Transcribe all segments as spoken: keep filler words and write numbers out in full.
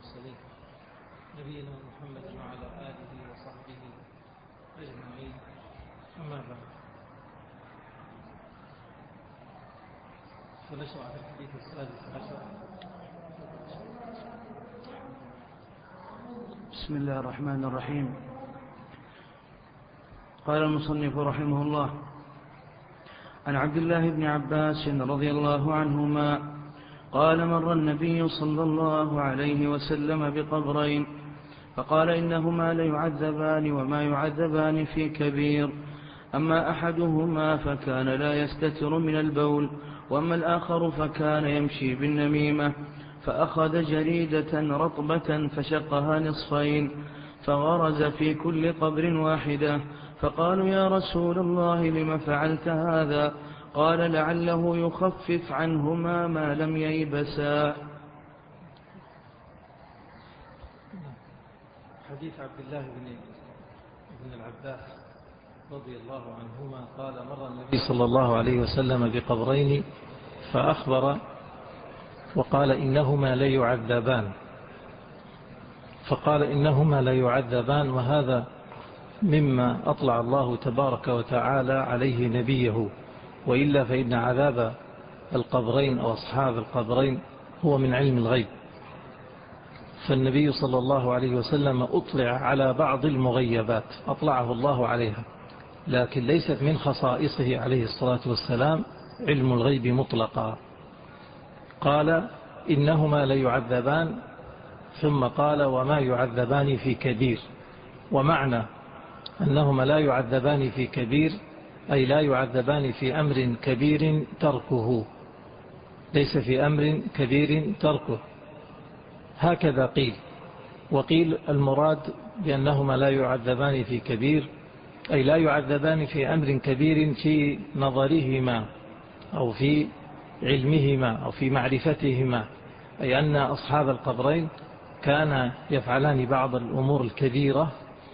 المرسلين نبينا محمد وعلى آله وصحبه أجمعين، أما بعد، فنشرع في الحديث السادس عشر. بسم الله الرحمن الرحيم. قال المصنف رحمه الله: عن عبد الله بن عباس رضي الله عنهما قال: مر النبي صلى الله عليه وسلم بقبرين فقال: إنهما ليعذبان وما يعذبان في كبير، أما أحدهما فكان لا يستتر من البول، وأما الآخر فكان يمشي بالنميمة، فأخذ جريدة رطبة فشقها نصفين فغرز في كل قبر واحدة، فقالوا: يا رسول الله لم فعلت هذا؟ قال: لعله يخفف عنهما ما لم ييبسا. حديث عبد الله بن بن العباس رضي الله عنهما قال: مر النبي صلى الله عليه وسلم بقبرين فأخبر وقال: إنهما ليعذبان. فقال: إنهما ليعذبان، وهذا مما أطلع الله تبارك وتعالى عليه نبيه، وإلا فإن عذاب القبرين أو أصحاب القبرين هو من علم الغيب. فالنبي صلى الله عليه وسلم أطلع على بعض المغيبات أطلعه الله عليها، لكن ليست من خصائصه عليه الصلاة والسلام علم الغيب مطلقا. قال: إنهما ليعذبان، ثم قال: وما يعذبان في كبير. ومعنى أنهما لا يعذبان في كبير أي لا يعذبان في أمر كبير تركه، ليس في أمر كبير تركه، هكذا قيل. وقيل المراد بأنهما لا يعذبان في كبير أي لا يعذبان في أمر كبير في نظرهما أو في علمهما أو في معرفتهما، أي أن أصحاب القبرين كان يفعلان بعض الأمور الكبيرة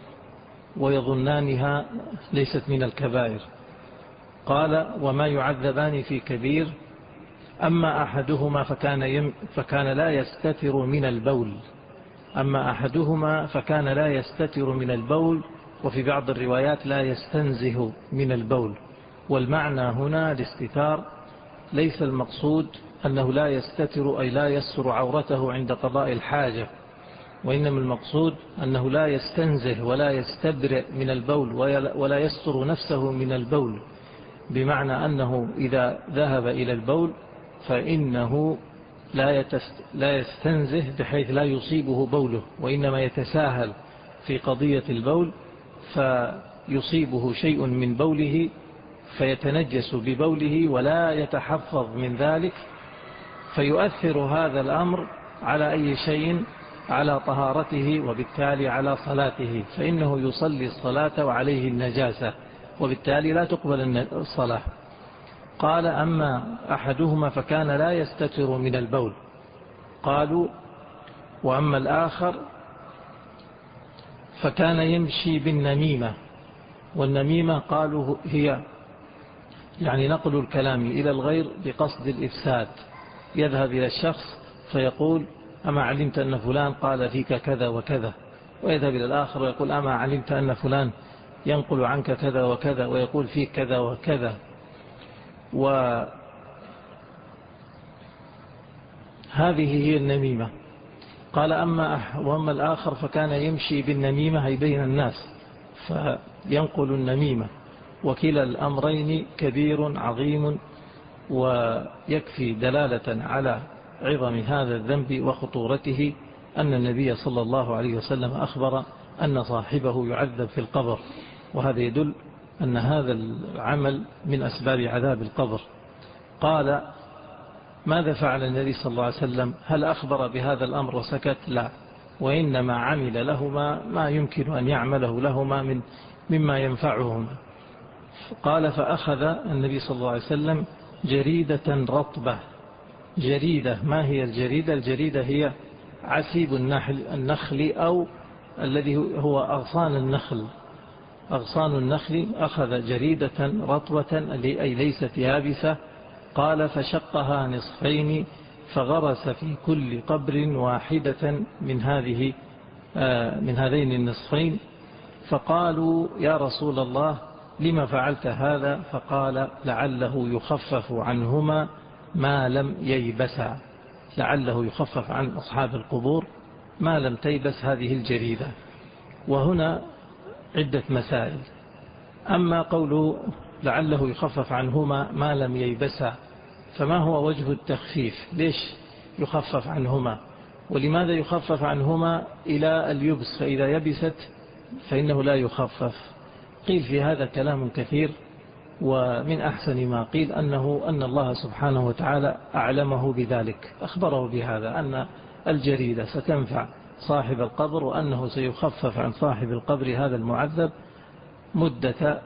ويظنانها ليست من الكبائر. قال: وما يعذبان في كبير، أما أحدهما فكان, يم فكان لا يستتر من البول أما أحدهما فكان لا يستتر من البول وفي بعض الروايات لا يستنزه من البول. والمعنى هنا الاستتار، ليس المقصود أنه لا يستتر أي لا يستر عورته عند قضاء الحاجة، وإنما المقصود أنه لا يستنزه ولا يستبرئ من البول ولا يستر نفسه من البول، بمعنى أنه إذا ذهب إلى البول فإنه لا يستنزه بحيث لا يصيبه بوله، وإنما يتساهل في قضية البول فيصيبه شيء من بوله فيتنجس ببوله ولا يتحفظ من ذلك، فيؤثر هذا الأمر على أي شيء، على طهارته وبالتالي على صلاته، فإنه يصلي الصلاة وعليه النجاسة وبالتالي لا تقبل الصلاة. قال: أما أحدهما فكان لا يستتر من البول. قالوا: وأما الآخر فكان يمشي بالنميمة. والنميمة قالوا هي يعني نقل الكلام إلى الغير بقصد الإفساد، يذهب إلى الشخص فيقول: أما علمت أن فلان قال فيك كذا وكذا، ويذهب إلى الآخر ويقول: أما علمت أن فلان ينقل عنك كذا وكذا ويقول فيك كذا وكذا. وهذه هي النميمة. قال: أما وأما الآخر فكان يمشي بالنميمة أي بين الناس فينقل النميمة. وكلا الأمرين كبير عظيم، ويكفي دلالة على عظم هذا الذنب وخطورته أن النبي صلى الله عليه وسلم أخبر أن صاحبه يعذب في القبر، وهذا يدل أن هذا العمل من أسباب عذاب القبر. قال: ماذا فعل النبي صلى الله عليه وسلم؟ هل أخبر بهذا الأمر وسكت؟ لا، وإنما عمل لهما ما يمكن أن يعمله لهما من مما ينفعهما. قال: فأخذ النبي صلى الله عليه وسلم جريدة رطبة. جريدة، ما هي الجريدة؟ الجريدة هي عسيب النخل, النخل أو الذي هو أغصان النخل أغصان النخل. أخذ جريدة رطبة أي ليست يابسة. قال: فشقها نصفين فغرس في كل قبر واحدة من هذه من هذين النصفين، فقالوا يا رسول الله لما فعلت هذا؟ فقال لعله يخفف عنهما ما لم ييبسا، لعله يخفف عن أصحاب القبور ما لم تيبس هذه الجريدة. وهنا عدة مسائل. أما قوله لعله يخفف عنهما ما لم ييبسا، فما هو وجه التخفيف؟ ليش يخفف عنهما؟ ولماذا يخفف عنهما إلى اليبس، فإذا يبست فإنه لا يخفف؟ قيل في هذا كلام كثير، ومن أحسن ما قيل أنه أن الله سبحانه وتعالى أعلمه بذلك، أخبره بهذا أن الجريدة ستنفع صاحب القبر، وأنه سيخفف عن صاحب القبر هذا المعذب مدة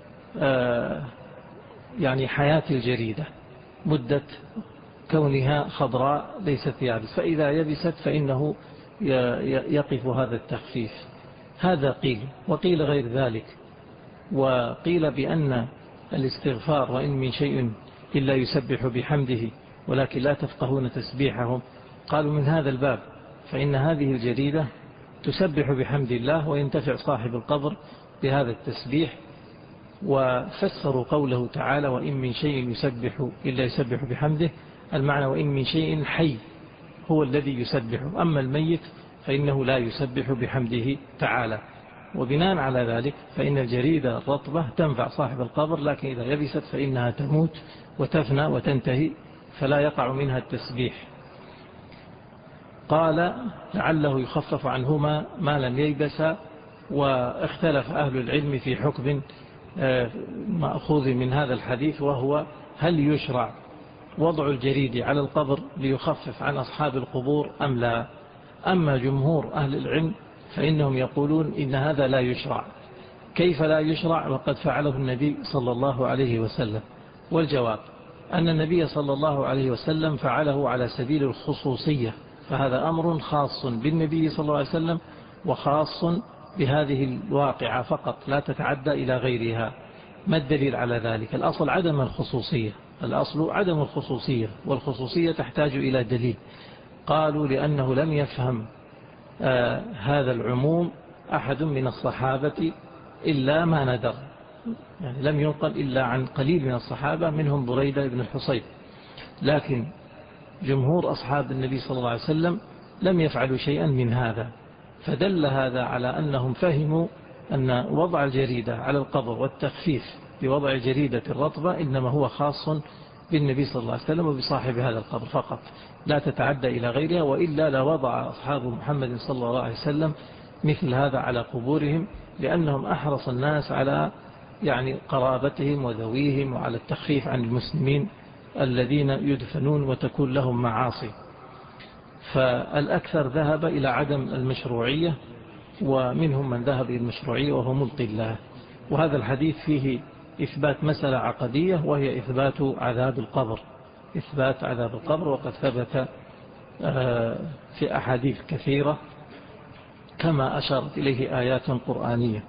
يعني حياة الجريدة، مدة كونها خضراء ليست يابس، فإذا يبست فإنه يقف هذا التخفيف. هذا قيل. وقيل غير ذلك، وقيل بأن الاستغفار وإن من شيء إلا يسبح بحمده ولكن لا تفقهون تسبيحهم، قالوا من هذا الباب، فإن هذه الجريدة تسبح بحمد الله وينتفع صاحب القبر بهذا التسبيح. وفسروا قوله تعالى وإن من شيء يسبح إلا يسبح بحمده، المعنى وإن من شيء حي هو الذي يسبح، أما الميت فإنه لا يسبح بحمده تعالى. وبناء على ذلك فإن الجريدة الرطبة تنفع صاحب القبر، لكن إذا يبست فإنها تموت وتفنى وتنتهي، فلا يقع منها التسبيح. قال لعله يخفف عنهما ما لم ييبس. واختلف أهل العلم في حكم مأخوذ من هذا الحديث، وهو هل يشرع وضع الجريد على القبر ليخفف عن أصحاب القبور أم لا؟ أما جمهور أهل العلم فإنهم يقولون إن هذا لا يشرع. كيف لا يشرع وقد فعله النبي صلى الله عليه وسلم؟ والجواب أن النبي صلى الله عليه وسلم فعله على سبيل الخصوصية، فهذا أمر خاص بالنبي صلى الله عليه وسلم وخاص بهذه الواقعة فقط، لا تتعدى إلى غيرها. ما الدليل على ذلك؟ الأصل عدم الخصوصية، الأصل عدم الخصوصية، والخصوصية تحتاج إلى دليل. قالوا لأنه لم يفهم آه هذا العموم أحد من الصحابة إلا ما ندر، يعني لم ينقل إلا عن قليل من الصحابة منهم بريدة بن الحصيب، لكن جمهور أصحاب النبي صلى الله عليه وسلم لم يفعلوا شيئا من هذا. فدل هذا على أنهم فهموا أن وضع الجريدة على القبر والتخفيف بوضع جريدة الرطبة إنما هو خاص بالنبي صلى الله عليه وسلم وبصاحب هذا القبر فقط، لا تتعدى إلى غيرها، وإلا لوضع أصحاب محمد صلى الله عليه وسلم مثل هذا على قبورهم، لأنهم أحرص الناس على يعني قرابتهم وذويهم وعلى التخفيف عن المسلمين الذين يدفنون وتكون لهم معاصي. فالأكثر ذهب إلى عدم المشروعية، ومنهم من ذهب إلى المشروعية وهو ملقي الله. وهذا الحديث فيه إثبات مسألة عقدية، وهي إثبات عذاب القبر، إثبات عذاب القبر، وقد ثبت في أحاديث كثيرة كما أشارت إليه آيات قرآنية.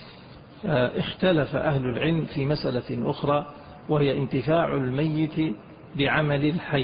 اختلف أهل العلم في مسألة أخرى، وهي انتفاع الميت بعمل الحي،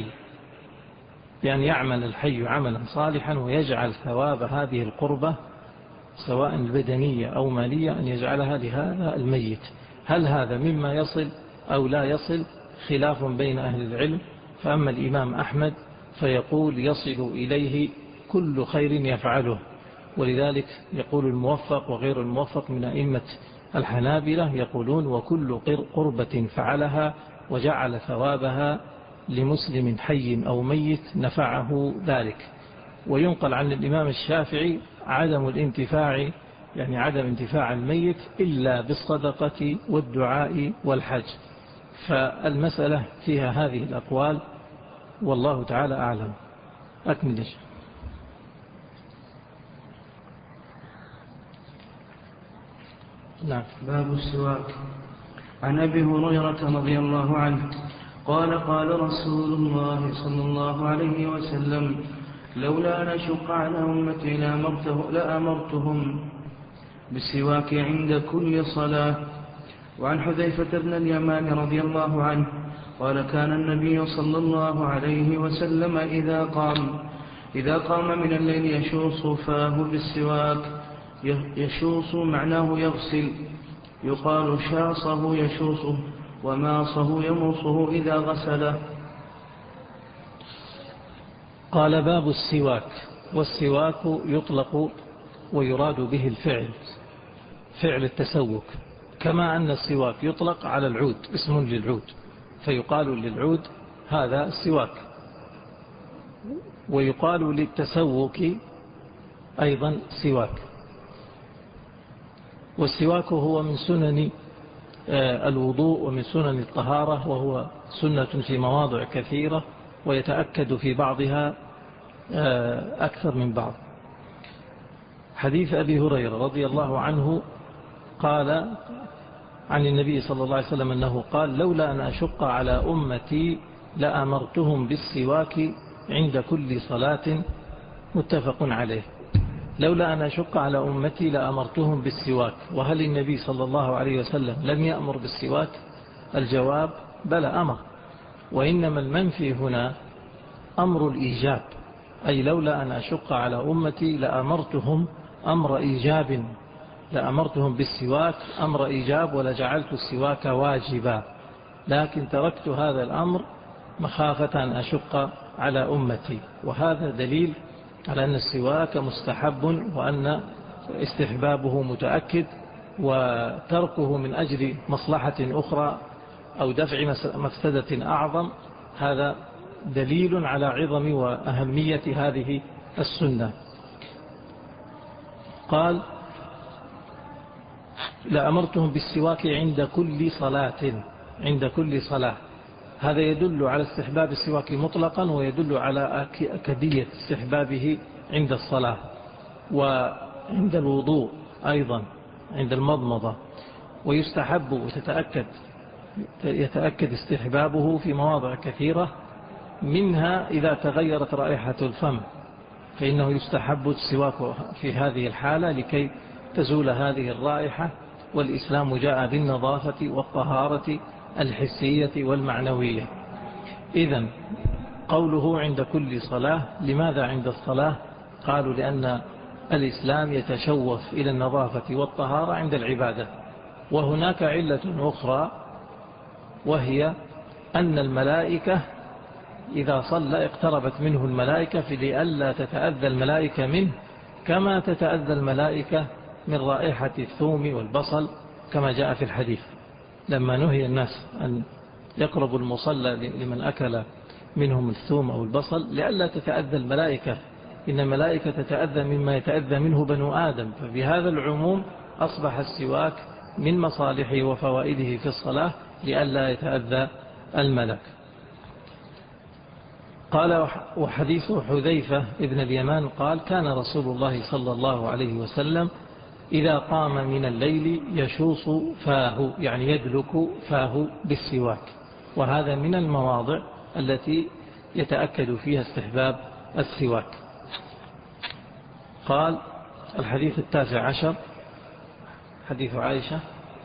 بأن يعمل الحي عملا صالحا ويجعل ثواب هذه القربة سواء البدنية أو مالية أن يجعلها لهذا الميت. هل هذا مما يصل أو لا يصل؟ خلاف بين أهل العلم. فأما الإمام أحمد فيقول يصل إليه كل خير يفعله، ولذلك يقول الموفق وغير الموفق من أئمة الحنابلة يقولون وكل قربة فعلها وجعل ثوابها لمسلم حي أو ميت نفعه ذلك. وينقل عن الإمام الشافعي عدم الانتفاع، يعني عدم انتفاع الميت إلا بالصدقة والدعاء والحج. فالمسألة فيها هذه الأقوال، والله تعالى أعلم. أكمل. نعم. باب السواك. عن أبي هريرة رضي الله عنه قال قال رسول الله صلى الله عليه وسلم لولا أن أشق على أمتي لأمرته لأمرتهم بالسواك عند كل صلاة. وعن حذيفة بن اليمان رضي الله عنه قال كان النبي صلى الله عليه وسلم إذا قام إذا قام من الليل يشوص فاه بالسواك. يشوص معناه يغسل، يقال شاصه يشوصه، وماصه يمصه إذا غسله. قال باب السواك. والسواك يطلق ويراد به الفعل، فعل التسوك، كما أن السواك يطلق على العود، اسم للعود، فيقال للعود هذا السواك، ويقال للتسوك أيضا سواك. والسواك هو من سنن الوضوء ومن سنن الطهارة، وهو سنة في مواضع كثيرة، ويتأكد في بعضها أكثر من بعض. حديث أبي هريرة رضي الله عنه قال عن النبي صلى الله عليه وسلم أنه قال: لولا أن أشق على أمتي لأمرتهم بالسواك عند كل صلاة. متفق عليه. لولا أن أشق على أمتي لأمرتهم بالسواك. وهل النبي صلى الله عليه وسلم لم يأمر بالسواك؟ الجواب: بلى أمر، وإنما المنفي هنا أمر الإيجاب، أي لولا أن أشق على أمتي لأمرتهم أمر إيجاب، لأمرتهم بالسواك أمر إيجاب، ولجعلت السواك واجبا، لكن تركت هذا الأمر مخافة أن أشق على أمتي. وهذا دليل على أن السواك مستحب، وأن استحبابه متأكد، وتركه من أجل مصلحة أخرى أو دفع مفسدة أعظم هذا دليل على عظم وأهمية هذه السنة. قال: لأمرتهم بالسواك عند كل صلاة، عند كل صلاة. هذا يدل على استحباب السواك مطلقا، ويدل على أكدية استحبابه عند الصلاة، وعند الوضوء أيضا، عند المضمضة. ويستحب وتتأكد يتأكد استحبابه في مواضع كثيرة، منها إذا تغيرت رائحة الفم فإنه يستحب السواك في هذه الحالة لكي تزول هذه الرائحة. والإسلام جاء بالنظافة والطهارة الحسية والمعنوية. إذن قوله عند كل صلاة، لماذا عند الصلاة؟ قالوا لأن الإسلام يتشوف إلى النظافة والطهارة عند العبادة. وهناك علة أخرى، وهي أن الملائكة إذا صلى اقتربت منه الملائكة، فلئلا تتأذى الملائكة منه كما تتأذى الملائكة من رائحة الثوم والبصل، كما جاء في الحديث لما نهي الناس أن يقربوا المصلى لمن أكل منهم الثوم أو البصل، لئلا تتأذى الملائكة، إن الملائكة تتأذى مما يتأذى منه بنو آدم. فبهذا العموم أصبح السواك من مصالحه وفوائده في الصلاة لئلا يتأذى الملك. قال: وحديث حذيفة ابن اليمان قال: كان رسول الله صلى الله عليه وسلم إذا قام من الليل يشوص فاه، يعني يدلك فاه بالسواك. وهذا من المواضع التي يتأكد فيها استحباب السواك. قال: الحديث التاسع عشر حديث عائشة.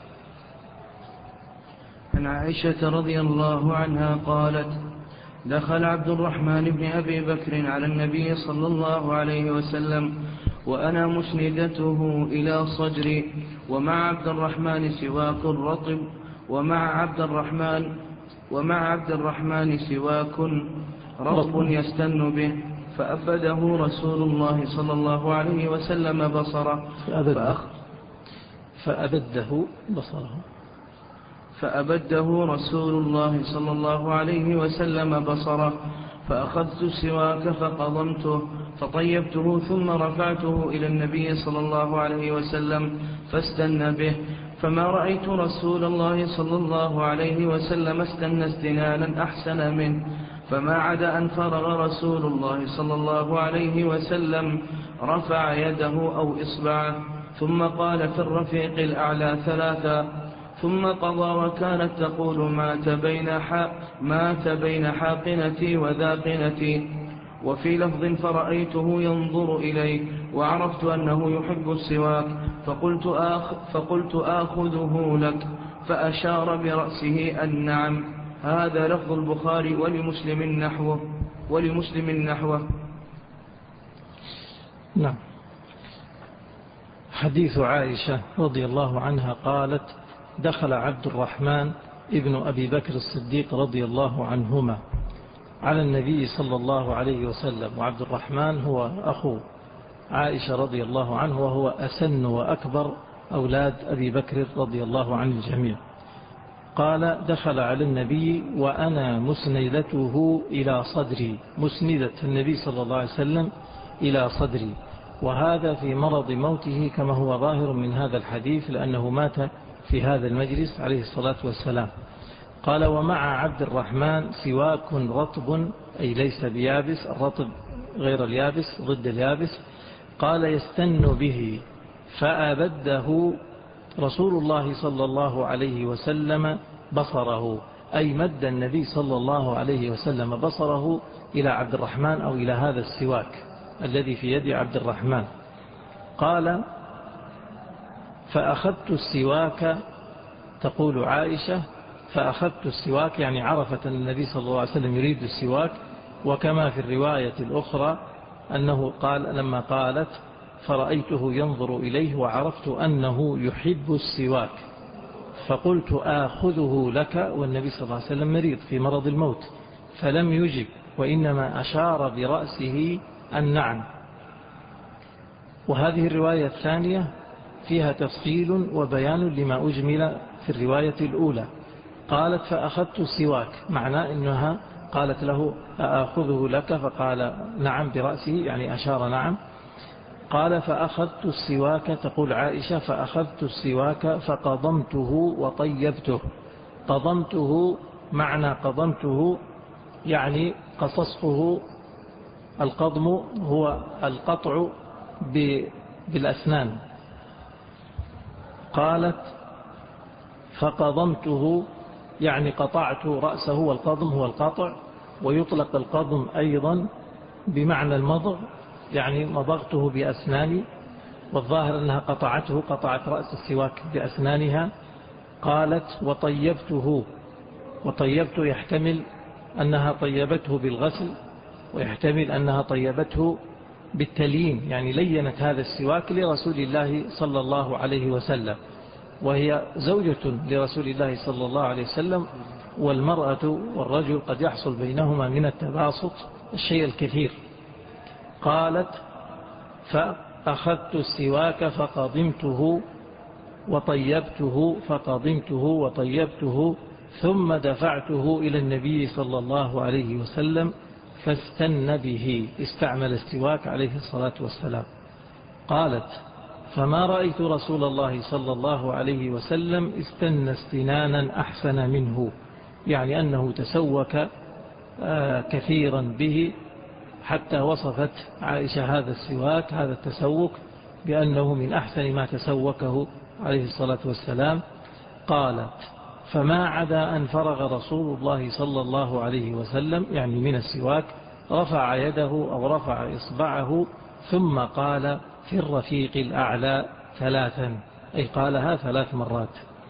عن عائشة رضي الله عنها قالت: دخل عبد الرحمن بن أبي بكر على النبي صلى الله عليه وسلم وأنا مسندته إلى صدري، ومع عبد الرحمن سواك رطب، ومع عبد الرحمن ومع عبد الرحمن سواك رطب يستن به، فأبده رسول الله صلى الله عليه وسلم بصره فأبده, فأبده بصره فأبده رسول الله صلى الله عليه وسلم بصره، فأخذت السواك فقضمته فطيبته، ثم رفعته إلى النبي صلى الله عليه وسلم فاستن به، فما رأيت رسول الله صلى الله عليه وسلم استن استنانا أحسن منه، فما عدا أن فرغ رسول الله صلى الله عليه وسلم رفع يده أو إصبعه، ثم قال في الرفيق الأعلى ثلاثا، ثم قضى وكانت تقول: مات بين, مات بين حاقنتي وذاقنتي. وفي لفظ: فرأيته ينظر إلي وعرفت أنه يحب السواك، فقلت, آخ فقلت آخذه لك، فأشار برأسه النعم. هذا لفظ البخاري ولمسلم نحوه ولمسلم نحوه. نعم. حديث عائشة رضي الله عنها قالت: دخل عبد الرحمن ابن أبي بكر الصديق رضي الله عنهما على النبي صلى الله عليه وسلم، وعبد الرحمن هو أخو عائشة رضي الله عنه، وهو أسن وأكبر أولاد أبي بكر رضي الله عن الجميع. قال: دخل على النبي وأنا مسندته إلى صدري، مسندة النبي صلى الله عليه وسلم إلى صدري، وهذا في مرض موته كما هو ظاهر من هذا الحديث، لأنه مات في هذا المجلس عليه الصلاة والسلام. قال: ومع عبد الرحمن سواك رطب، أي ليس بيابس، الرطب غير اليابس ضد اليابس. قال: يستن به، فأبده رسول الله صلى الله عليه وسلم بصره، أي مد النبي صلى الله عليه وسلم بصره إلى عبد الرحمن أو إلى هذا السواك الذي في يد عبد الرحمن. قال: فأخذت السواك، تقول عائشة: فأخذت السواك يعني عرفت أن النبي صلى الله عليه وسلم يريد السواك، وكما في الرواية الأخرى أنه قال لما قالت: فرأيته ينظر إليه وعرفت أنه يحب السواك، فقلت: آخذه لك، والنبي صلى الله عليه وسلم مريض في مرض الموت، فلم يجب، وإنما أشار برأسه النعم. وهذه الرواية الثانية فيها تفصيل وبيان لما أجمل في الرواية الأولى. قالت: فأخذت السواك، معناه أنها قالت له: أأخذه لك؟ فقال: نعم برأسه، يعني أشار نعم. قال: فأخذت السواك، تقول عائشة: فأخذت السواك فقضمته وطيبته. قضمته، معنى قضمته يعني قصصته. القضم هو القطع بالأسنان. قالت: فقضمته يعني قطعت رأسه، والقضم هو القطع، ويطلق القضم أيضا بمعنى المضغ، يعني مضغته بأسناني، والظاهر أنها قطعته، قطعت رأس السواك بأسنانها. قالت: وطيبته، وطيبته يحتمل أنها طيبته بالغسل، ويحتمل أنها طيبته بالتليين، يعني لينت هذا السواك لرسول الله صلى الله عليه وسلم، وهي زوجة لرسول الله صلى الله عليه وسلم، والمرأة والرجل قد يحصل بينهما من التباسط الشيء الكثير. قالت: فأخذت السواك فقضمته وطيبته فقضمته وطيبته ثم دفعته إلى النبي صلى الله عليه وسلم فاستن به، استعمل السواك عليه الصلاة والسلام. قالت: فما رأيت رسول الله صلى الله عليه وسلم استن استنانا أحسن منه، يعني أنه تسوك كثيرا به، حتى وصفت عائشة هذا السواك، هذا التسوك، بأنه من أحسن ما تسوكه عليه الصلاة والسلام. قالت: فما عدا أن فرغ رسول الله صلى الله عليه وسلم، يعني من السواك، رفع يده أو رفع إصبعه ثم قال: في الرفيق الأعلى ثلاثا، أي قالها ثلاث مرات،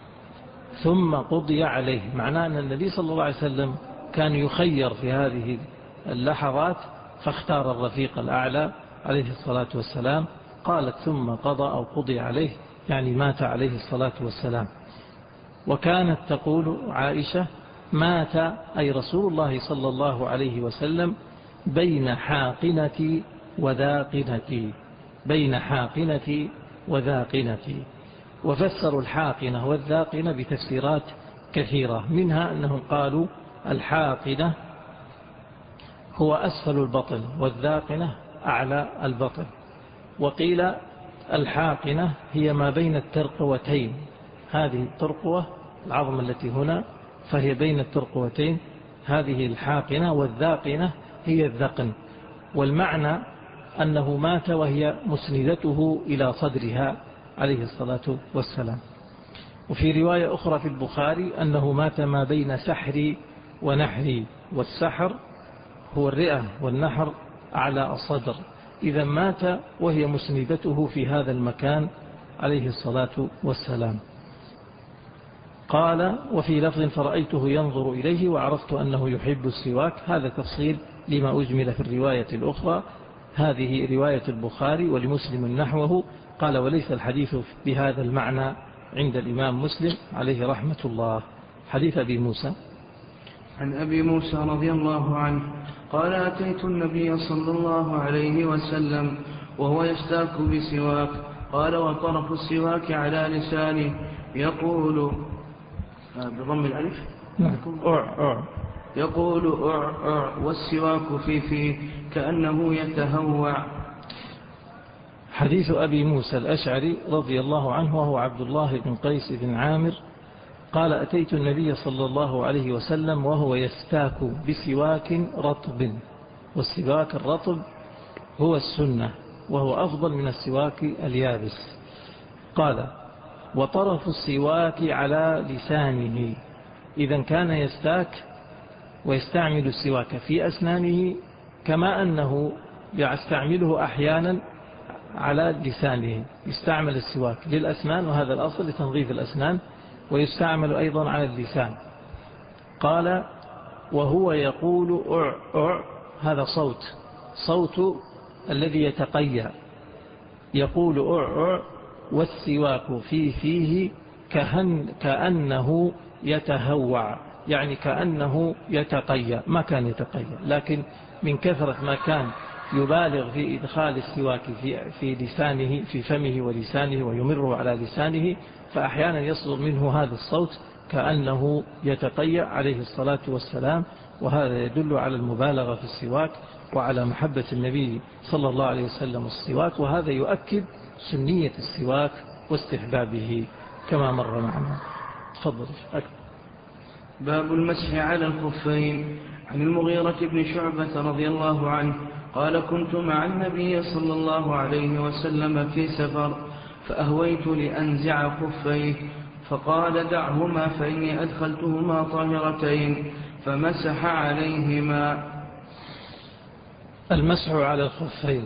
ثم قضي عليه. معناه أن النبي صلى الله عليه وسلم كان يخير في هذه اللحظات، فاختار الرفيق الأعلى عليه الصلاة والسلام. قالت: ثم قضى أو قضي عليه، يعني مات عليه الصلاة والسلام. وكانت تقول عائشة: مات أي رسول الله صلى الله عليه وسلم بين حاقنتي وذاقنتي، بين حاقنتي وذاقنتي. وفسروا الحاقنة والذاقنة بتفسيرات كثيرة، منها أنهم قالوا الحاقنة هو أسفل البطن، والذاقنة أعلى البطن. وقيل الحاقنة هي ما بين الترقوتين، هذه الترقوة العظم التي هنا، فهي بين الترقوتين، هذه الحاقنة، والذاقنة هي الذقن. والمعنى أنه مات وهي مسندته إلى صدرها عليه الصلاة والسلام. وفي رواية أخرى في البخاري أنه مات ما بين سحري ونحري، والسحر هو الرئة والنحر على الصدر، إذا مات وهي مسندته في هذا المكان عليه الصلاة والسلام. قال وفي لفظ فرأيته ينظر إليه وعرفت أنه يحب السواك. هذا تفصيل لما أجمل في الرواية الأخرى. هذه رواية البخاري ولمسلم نحوه. قال وليس الحديث بهذا المعنى عند الإمام مسلم عليه رحمة الله. حديث أبي موسى. عن أبي موسى رضي الله عنه قال أتيت النبي صلى الله عليه وسلم وهو يستاك بسواك قال وطرف السواك على لسانه يقول بضم الألف أع أع يقول أع أع والسواك في فيه كأنه يتهوع. حديث أبي موسى الأشعري رضي الله عنه وهو عبد الله بن قيس بن عامر قال أتيت النبي صلى الله عليه وسلم وهو يستاك بسواك رطب. والسواك الرطب هو السنة وهو أفضل من السواك اليابس. قال وطرف السواك على لسانه. إذا كان يستاك ويستعمل السواك في أسنانه كما أنه يستعمله أحيانا على لسانه. يستعمل السواك للأسنان وهذا الأصل لتنظيف الأسنان ويستعمل أيضا على اللسان. قال وهو يقول أع أع هذا صوت صوت الذي يتقيأ يقول أع أع والسواك في فيه كهن كأنه يتهوع يعني كأنه يتقيأ. ما كان يتقيأ لكن من كثرة ما كان يبالغ في إدخال السواك في, في لسانه في فمه ولسانه ويمره على لسانه فأحيانا يصدر منه هذا الصوت كأنه يتقيأ عليه الصلاة والسلام. وهذا يدل على المبالغة في السواك وعلى محبة النبي صلى الله عليه وسلم السواك. وهذا يؤكد سنية السواك واستحبابه كما مر معنا. تفضل. باب المسح على الخفين. عن المغيرة بن شعبة رضي الله عنه قال كنت مع النبي صلى الله عليه وسلم في سفر فأهويت لأنزع خفيه فقال دعهما فإني أدخلتهما طاهرتين فمسح عليهما. المسح على الخفين.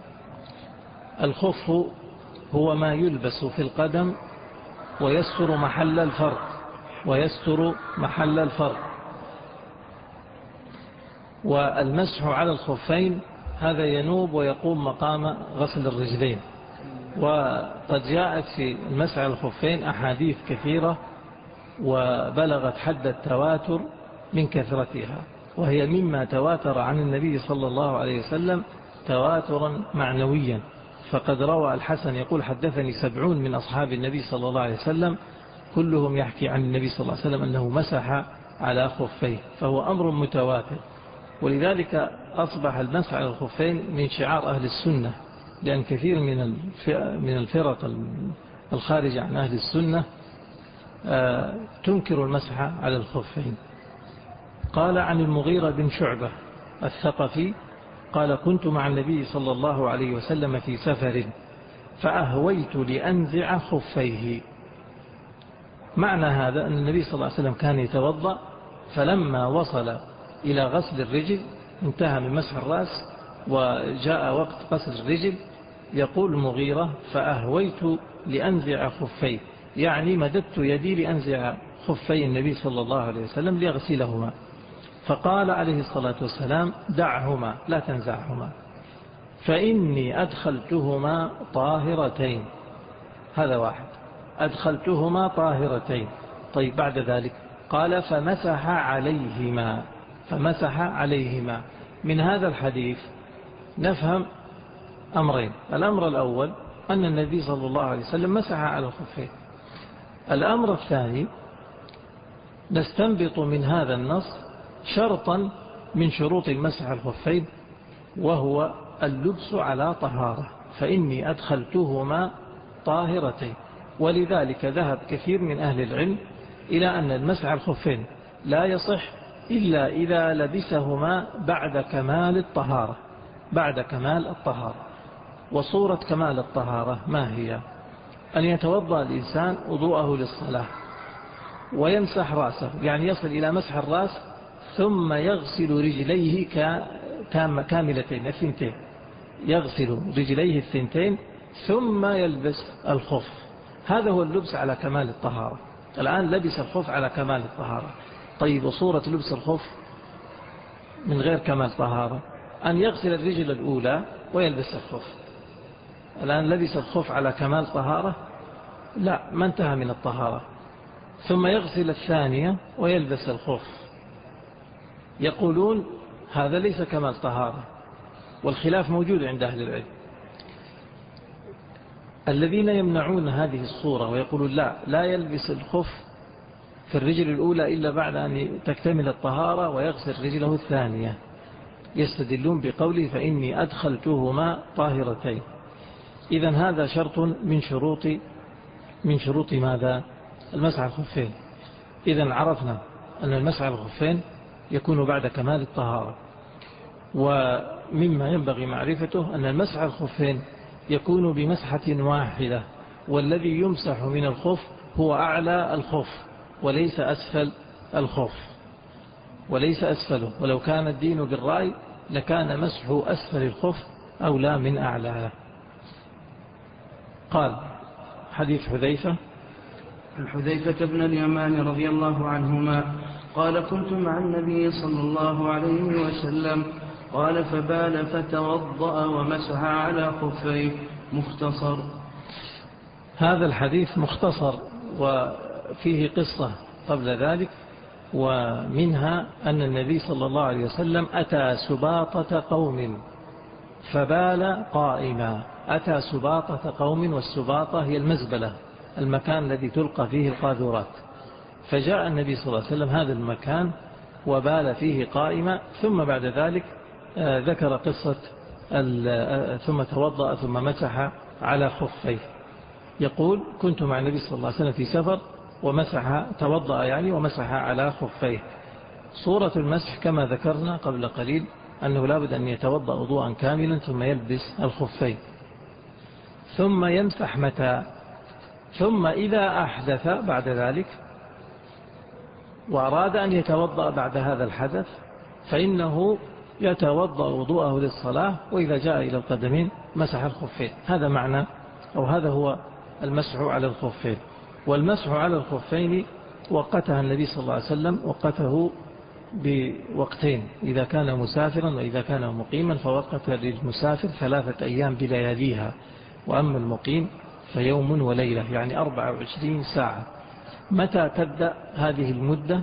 الخف هو ما يلبس في القدم ويستر محل الفرق ويستر محل الفرق. والمسح على الخفين هذا ينوب ويقوم مقام غسل الرجلين. وقد جاءت في المسح على الخفين أحاديث كثيرة وبلغت حد التواتر من كثرتها وهي مما تواتر عن النبي صلى الله عليه وسلم تواترا معنويا. فقد روى الحسن يقول حدثني سبعون من أصحاب النبي صلى الله عليه وسلم كلهم يحكي عن النبي صلى الله عليه وسلم أنه مسح على خفيه فهو أمر متواتر. ولذلك أصبح المسح على الخفين من شعار أهل السنة لأن كثير من من الفرق الخارج عن أهل السنة تنكر المسح على الخفين. قال عن المغيرة بن شعبة الثقفي قال كنت مع النبي صلى الله عليه وسلم في سفر فأهويت لأنزع خفيه. معنى هذا أن النبي صلى الله عليه وسلم كان يتوضأ فلما وصل إلى غسل الرجل انتهى من مسح الرأس وجاء وقت غسل الرجل يقول المغيرة فأهويت لأنزع خفيه يعني مددت يدي لأنزع خفي النبي صلى الله عليه وسلم ليغسلهما. فقال عليه الصلاة والسلام دعهما لا تنزعهما فإني أدخلتهما طاهرتين. هذا واحد أدخلتهما طاهرتين. طيب بعد ذلك قال فمسح عليهما فمسح عليهما. من هذا الحديث نفهم أمرين. الأمر الأول أن النبي صلى الله عليه وسلم مسح على الخفين. الأمر الثاني نستنبط من هذا النص شرطا من شروط المسح على الخفين وهو اللبس على طهارة فإني أدخلتهما طاهرتين. ولذلك ذهب كثير من أهل العلم إلى أن المسح على الخفين لا يصح إلا إذا لبسهما بعد كمال الطهارة بعد كمال الطهارة. وصورة كمال الطهارة ما هي؟ أن يتوضأ الإنسان وضوءه للصلاة ويمسح رأسه يعني يصل إلى مسح الرأس ثم يغسل رجليه كاملتين الثنتين يغسل رجليه الثنتين ثم يلبس الخف. هذا هو اللبس على كمال الطهارة. الآن لبس الخف على كمال الطهارة. طيب وصورة لبس الخف من غير كمال طهارة أن يغسل الرجل الأولى ويلبس الخف. الآن لبس الخف على كمال طهارة؟ لا، ما انتهى من الطهارة. ثم يغسل الثانية ويلبس الخف. يقولون هذا ليس كمال طهارة، والخلاف موجود عند أهل العلم. الذين يمنعون هذه الصورة ويقولون لا لا يلبس الخف في الرجل الأولى إلا بعد أن تكتمل الطهارة ويغسل رجله الثانية، يستدلون بقوله فإني أدخلتهما طاهرتين. إذن هذا شرط من شروط من شروط ماذا؟ المسح على الخفين. إذن عرفنا أن المسح على الخفين يكون بعد كمال الطهارة. ومما ينبغي معرفته أن المسح على الخفين يكون بمسحة واحدة، والذي يمسح من الخف هو أعلى الخف وليس أسفل الخف، وليس أسفله. ولو كان الدين بالرأي لكان مسح أسفل الخف أولى من أعلى. قال حديث حذيفة الحذيفة بن اليمان رضي الله عنهما قال كنت مع النبي صلى الله عليه وسلم قال فبال فتوضأ ومسح على خفيه. مختصر. هذا الحديث مختصر وفيه قصة قبل ذلك، ومنها أن النبي صلى الله عليه وسلم أتى سباطة قوم فبال قائما. أتى سباطة قوم، والسباطة هي المزبلة، المكان الذي تلقى فيه القاذورات. فجاء النبي صلى الله عليه وسلم هذا المكان وبال فيه قائما، ثم بعد ذلك ذكر قصة ثم توضأ ثم مسح على خفيه. يقول كنت مع النبي صلى الله عليه وسلم في سفر ومسح توضأ يعني ومسح على خفيه. صورة المسح كما ذكرنا قبل قليل أنه لابد أن يتوضأ وضوءا كاملا ثم يلبس الخفين، ثم يمسح متى؟ ثم إذا أحدث بعد ذلك وأراد أن يتوضأ بعد هذا الحدث فإنه يتوضأ وضوءه للصلاة، وإذا جاء إلى القدمين مسح الخفين. هذا معنى أو هذا هو المسح على الخفين. والمسح على الخفين وقتها النبي صلى الله عليه وسلم وقته بوقتين، إذا كان مسافرا وإذا كان مقيما، فوقت للمسافر ثلاثة أيام بلياليها، وأما المقيم فيوم وليلة يعني أربع وعشرين ساعة. متى تبدأ هذه المدة؟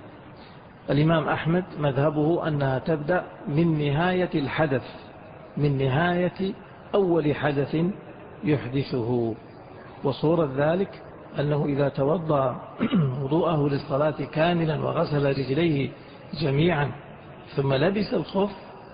الإمام أحمد مذهبه أنها تبدأ من نهاية الحدث، من نهاية أول حدث يحدثه. وصورة ذلك أنه إذا توضأ وضوءه للصلاة كاملا وغسل رجليه جميعا ثم لبس الخف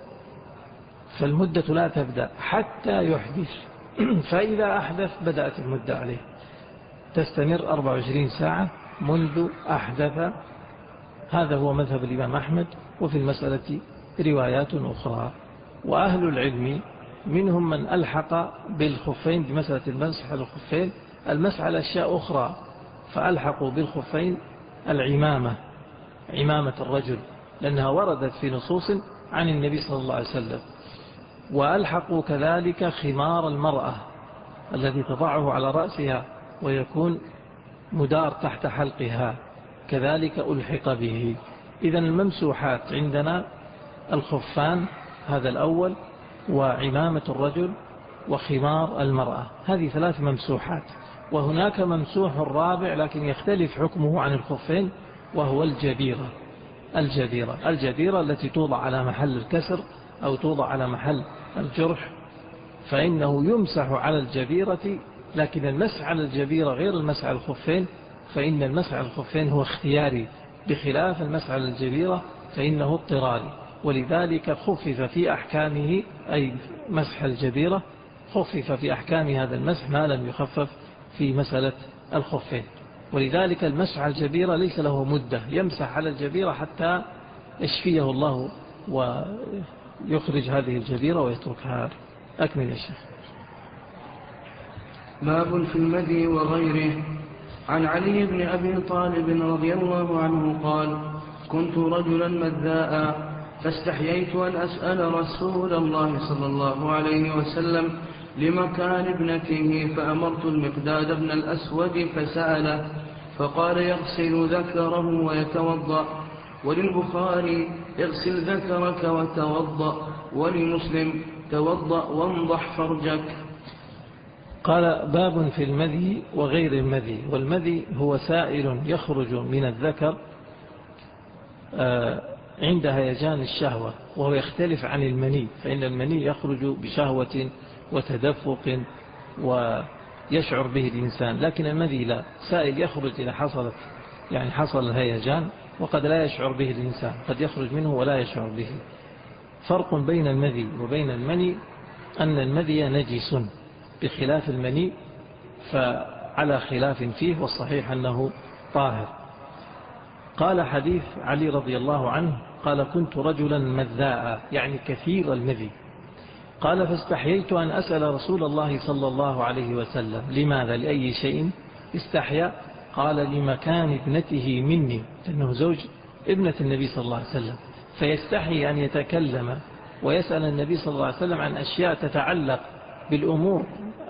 فالمدة لا تبدأ حتى يحدث، فإذا أحدث بدأت المدة عليه، تستمر أربع وعشرين ساعة منذ أحدث. هذا هو مذهب الإمام أحمد. وفي المسألة روايات أخرى. وأهل العلم منهم من ألحق بالخفين بمسألة المسح على الخفين المسح على أشياء أخرى، فألحقوا بالخفين العمامة، عمامة الرجل، لأنها وردت في نصوص عن النبي صلى الله عليه وسلم. وألحقوا كذلك خمار المرأة الذي تضعه على رأسها ويكون مدار تحت حلقها، كذلك ألحق به. إذن الممسوحات عندنا الخفان هذا الأول، وعمامة الرجل، وخمار المرأة، هذه ثلاث ممسوحات. وهناك ممسوح الرابع لكن يختلف حكمه عن الخفين، وهو الجبيرة. الجبيرة الجبيرة التي توضع على محل الكسر أو توضع على محل الجرح، فإنه يمسح على الجبيرة، لكن المسح على الجبيرة غير المسح على الخفين، فإن المسح على الخفين هو اختياري، بخلاف المسح على الجبيرة فإنه اضطراري. ولذلك خفف في أحكامه، أي مسح الجبيرة خفف في أحكام هذا المسح ما لم يخفف في مسألة الخفين. ولذلك المسح على الجبيرة ليس له مدة، يمسح على الجبيرة حتى يشفيه الله ويخرج هذه الجبيرة ويتركها. أكمل يا شيخ. باب في المدي وغيره. عن علي بن أبي طالب رضي الله عنه قال: كنت رجلا مذاء فاستحييت أن أسأل رسول الله صلى الله عليه وسلم لمكان ابنته، فأمرت المقداد بن الأسود فسأله، فقال يغسل ذكره ويتوضأ. وللبخاري اغسل ذكرك وتوضأ. ولمسلم توضأ وانضح فرجك. قال باب في المذي وغير المذي. والمذي هو سائل يخرج من الذكر عند هيجان الشهوة، وهو يختلف عن المني، فإن المني يخرج بشهوة وتدفق ويشعر به الإنسان، لكن المذي لا، سائل يخرج إذا حصلت يعني حصل الهيجان، وقد لا يشعر به الإنسان، قد يخرج منه ولا يشعر به. فرق بين المذي وبين المني أن المذي نجس بخلاف المني، فعلى خلاف فيه، والصحيح أنه طاهر. قال حديث علي رضي الله عنه قال كنت رجلا مذاء، يعني كثير المذي. قال فاستحييت أن أسأل رسول الله صلى الله عليه وسلم لماذا، لأي شيء استحيا؟ قال لمكان ابنته مني، لأنه زوج ابنة النبي صلى الله عليه وسلم، فيستحي أن يتكلم ويسأل النبي صلى الله عليه وسلم عن أشياء تتعلق بالأمور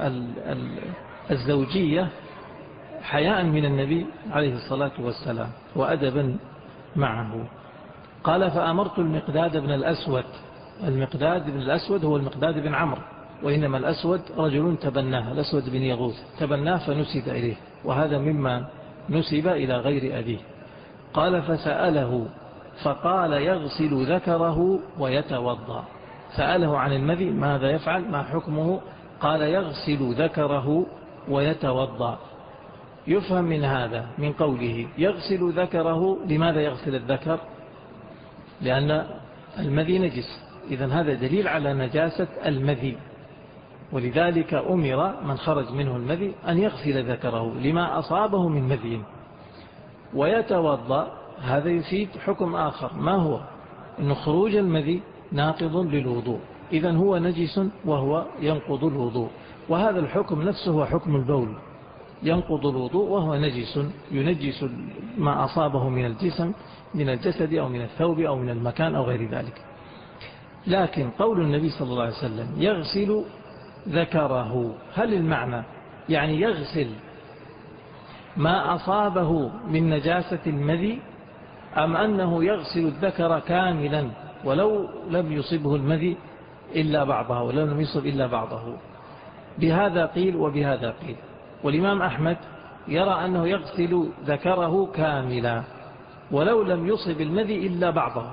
الزوجية حياء من النبي عليه الصلاة والسلام وأدبا معه. قال فأمرت المقداد بن الأسود. المقداد بن الأسود هو المقداد بن عمرو، وإنما الأسود رجل تبناه، الأسود بن يغوث تبناه فنسب إليه، وهذا مما نسب إلى غير أبيه. قال فسأله فقال يغسل ذكره ويتوضأ. سأله عن المذي ماذا يفعل، ما حكمه؟ قال يغسل ذكره ويتوضأ. يفهم من هذا من قوله يغسل ذكره، لماذا يغسل الذكر؟ لأن المذي نجس، إذن هذا دليل على نجاسة المذي، ولذلك أمر من خرج منه المذي أن يغسل ذكره لما أصابه من مذي. ويتوضأ هذا يفيد حكم آخر، ما هو؟ أن خروج المذي ناقض للوضوء، إذن هو نجس وهو ينقض الوضوء، وهذا الحكم نفسه هو حكم البول، ينقض الوضوء وهو نجس، ينجس ما أصابه من الجسم من الجسد أو من الثوب أو من المكان أو غير ذلك. لكن قول النبي صلى الله عليه وسلم يغسل ذكره، هل المعنى يعني يغسل ما أصابه من نجاسة المذي، أم أنه يغسل الذكر كاملا ولو لم يصبه المذي إلا بعضه ولو لم يصب إلا بعضه؟ بهذا قيل وبهذا قيل. والإمام أحمد يرى أنه يغسل ذكره كاملا ولو لم يصب المذي إلا بعضه،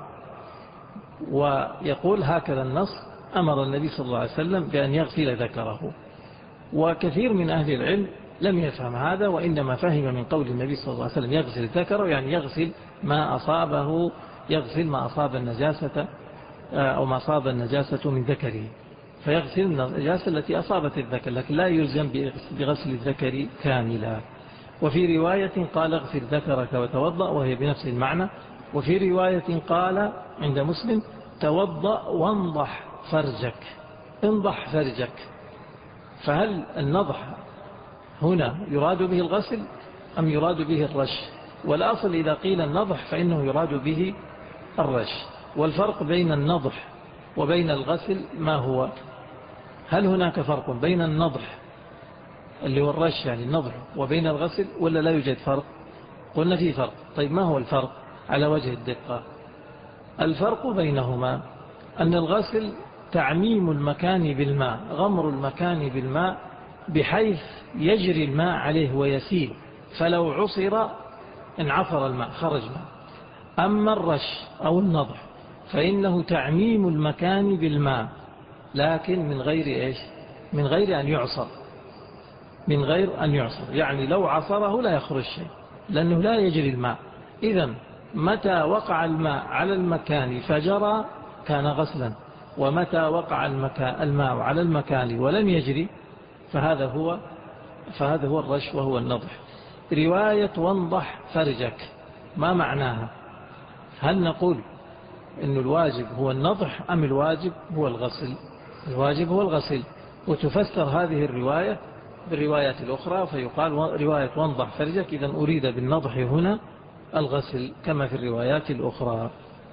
ويقول هكذا النص أمر النبي صلى الله عليه وسلم بأن يغسل ذكره. وكثير من أهل العلم لم يفهم هذا، وإنما فهم من قول النبي صلى الله عليه وسلم يغسل ذكره يعني يغسل ما أصابه، يغسل ما أصاب النجاسة أو ما أصاب النجاسة من ذكره، فيغسل النجاسة التي أصابت الذكر، لكن لا يلزم بغسل الذكر كاملا. وفي رواية قال اغسل ذكرك وتوضأ، وهي بنفس المعنى. وفي رواية قال عند مسلم توضأ وانضح فرجك، انضح فرجك. فهل النضح هنا يراد به الغسل أم يراد به الرش؟ والأصل إذا قيل النضح فإنه يراد به الرش. والفرق بين النضح وبين الغسل ما هو؟ هل هناك فرق بين النضح اللي هو الرش يعني النضح وبين الغسل، ولا لا يوجد فرق؟ قلنا في فرق. طيب ما هو الفرق على وجه الدقة؟ الفرق بينهما أن الغسل تعميم المكان بالماء، غمر المكان بالماء بحيث يجري الماء عليه ويسيل، فلو عصر انعصر الماء خرج ماء. أما الرش أو النضح فإنه تعميم المكان بالماء، لكن من غير إيش؟ من غير أن يعصر، من غير أن يعصر، يعني لو عصره لا يخرج شيء لأنه لا يجري الماء. إذن متى وقع الماء على المكان فجرى كان غسلا، ومتى وقع الماء على المكان ولم يجري فهذا هو فهذا هو الرش وهو النضح. رواية وانضح فرجك ما معناها؟ هل نقول إن الواجب هو النضح أم الواجب هو الغسل؟ الواجب هو الغسل. وتفسر هذه الرواية بالروايات الأخرى فيقال رواية وانضح فرجك، إذن أريد بالنضح هنا الغسل كما في الروايات الأخرى.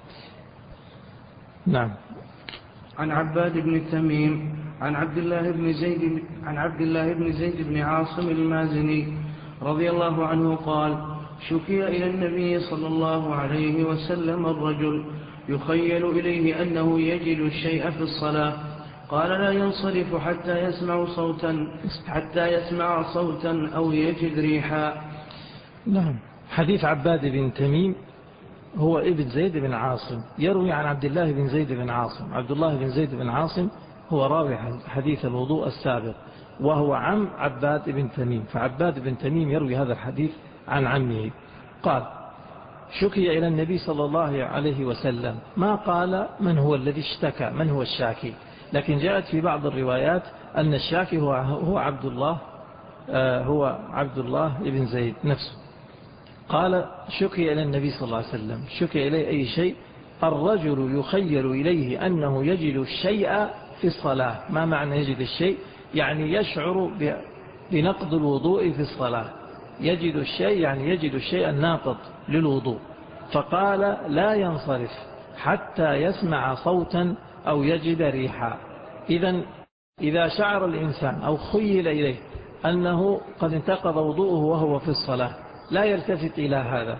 نعم. عن عباد بن تميم عن عبد الله بن زيد عن عبد الله بن زيد بن عاصم المازني رضي الله عنه قال شكي إلى النبي صلى الله عليه وسلم الرجل يخيل إليه أنه يجد الشيء في الصلاة، قال لا ينصرف حتى يسمع صوتا حتى يسمع صوتا أو يجد ريحا. نعم. حديث عباد بن تميم هو ابن زيد بن عاصم، يروي عن عبد الله بن زيد بن عاصم. عبد الله بن زيد بن عاصم هو راوي حديث الوضوء السابق، وهو عم عباد بن تميم، فعباد بن تميم يروي هذا الحديث عن عمه. قال شكي إلى النبي صلى الله عليه وسلم، ما قال من هو الذي اشتكى، من هو الشاكي، لكن جاءت في بعض الروايات أن الشاكي هو هو عبد الله هو عبد الله بن زيد نفسه. قال شكي إلى النبي صلى الله عليه وسلم، شكي إليه أي شيء؟ الرجل يخيل إليه أنه يجد الشيء في الصلاة. ما معنى يجد الشيء؟ يعني يشعر بنقض الوضوء في الصلاة. يجد الشيء يعني يجد الشيء الناقض للوضوء. فقال لا ينصرف حتى يسمع صوتا أو يجد ريحا. إذن إذا شعر الإنسان أو خيل إليه أنه قد انتقض وضوءه وهو في الصلاة لا يلتفت إلى هذا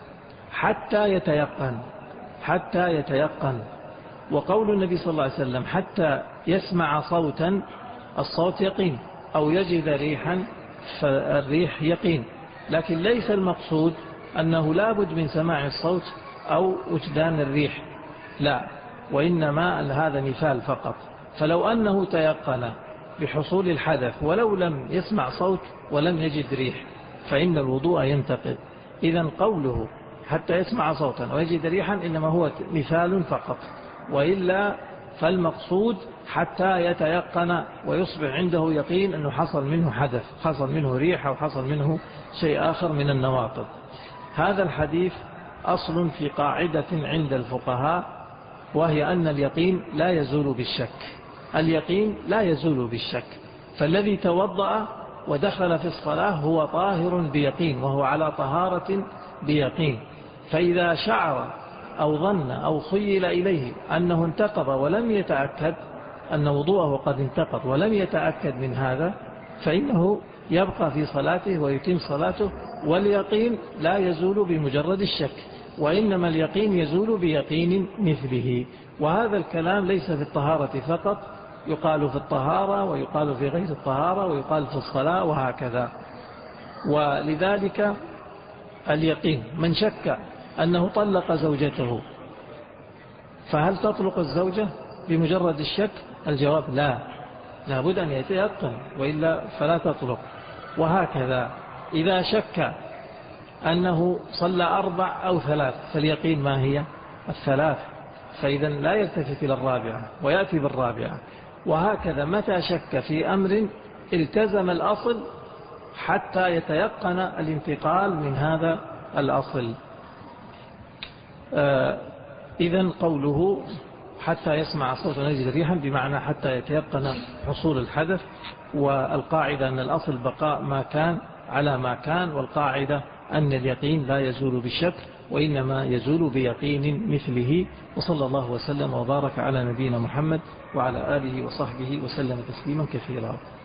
حتى يتيقن حتى يتيقن وقول النبي صلى الله عليه وسلم حتى يسمع صوتا، الصوت يقين، أو يجد ريحا، فالريح يقين. لكن ليس المقصود أنه لابد من سماع الصوت أو وجدان الريح، لا، وإنما هذا مثال فقط. فلو أنه تيقن بحصول الحدث ولو لم يسمع صوت ولم يجد ريح فإن الوضوء ينتقض. إذن قوله حتى يسمع صوتا ويجد ريحا إنما هو مثال فقط، وإلا فالمقصود حتى يتيقن ويصبح عنده يقين أنه حصل منه حدث، حصل منه ريح أو حصل منه شيء آخر من النواقض. هذا الحديث أصل في قاعدة عند الفقهاء، وهي أن اليقين لا يزول بالشك. اليقين لا يزول بالشك، فالذي توضأ ودخل في الصلاة هو طاهر بيقين، وهو على طهارة بيقين. فإذا شعر أو ظن أو خيل إليه أنه انتقض ولم يتأكد أن وضوءه قد انتقض ولم يتأكد من هذا، فإنه يبقى في صلاته ويتم صلاته. واليقين لا يزول بمجرد الشك، وإنما اليقين يزول بيقين مثله. وهذا الكلام ليس في الطهارة فقط، يقال في الطهارة ويقال في غير الطهارة ويقال في الصلاة وهكذا. ولذلك اليقين، من شك أنه طلق زوجته فهل تطلق الزوجة بمجرد الشك؟ الجواب لا، لابد أن يتيقن وإلا فلا تطلق. وهكذا إذا شك أنه صلى أربع أو ثلاث فاليقين ما هي؟ الثلاث، فإذا لا يلتفت إلى الرابعة ويأتي بالرابعة. وهكذا متى شك في أمر التزم الأصل حتى يتيقن الانتقال من هذا الأصل. آه إذن قوله حتى يسمع صوت ونجد ريحا بمعنى حتى يتيقن حصول الحدث. والقاعدة أن الأصل بقاء ما كان على ما كان، والقاعدة أن اليقين لا يزول بالشك وإنما يزول بيقين مثله. وصلى الله وسلم وبارك على نبينا محمد وعلى آله وصحبه وسلم تسليما كثيرا.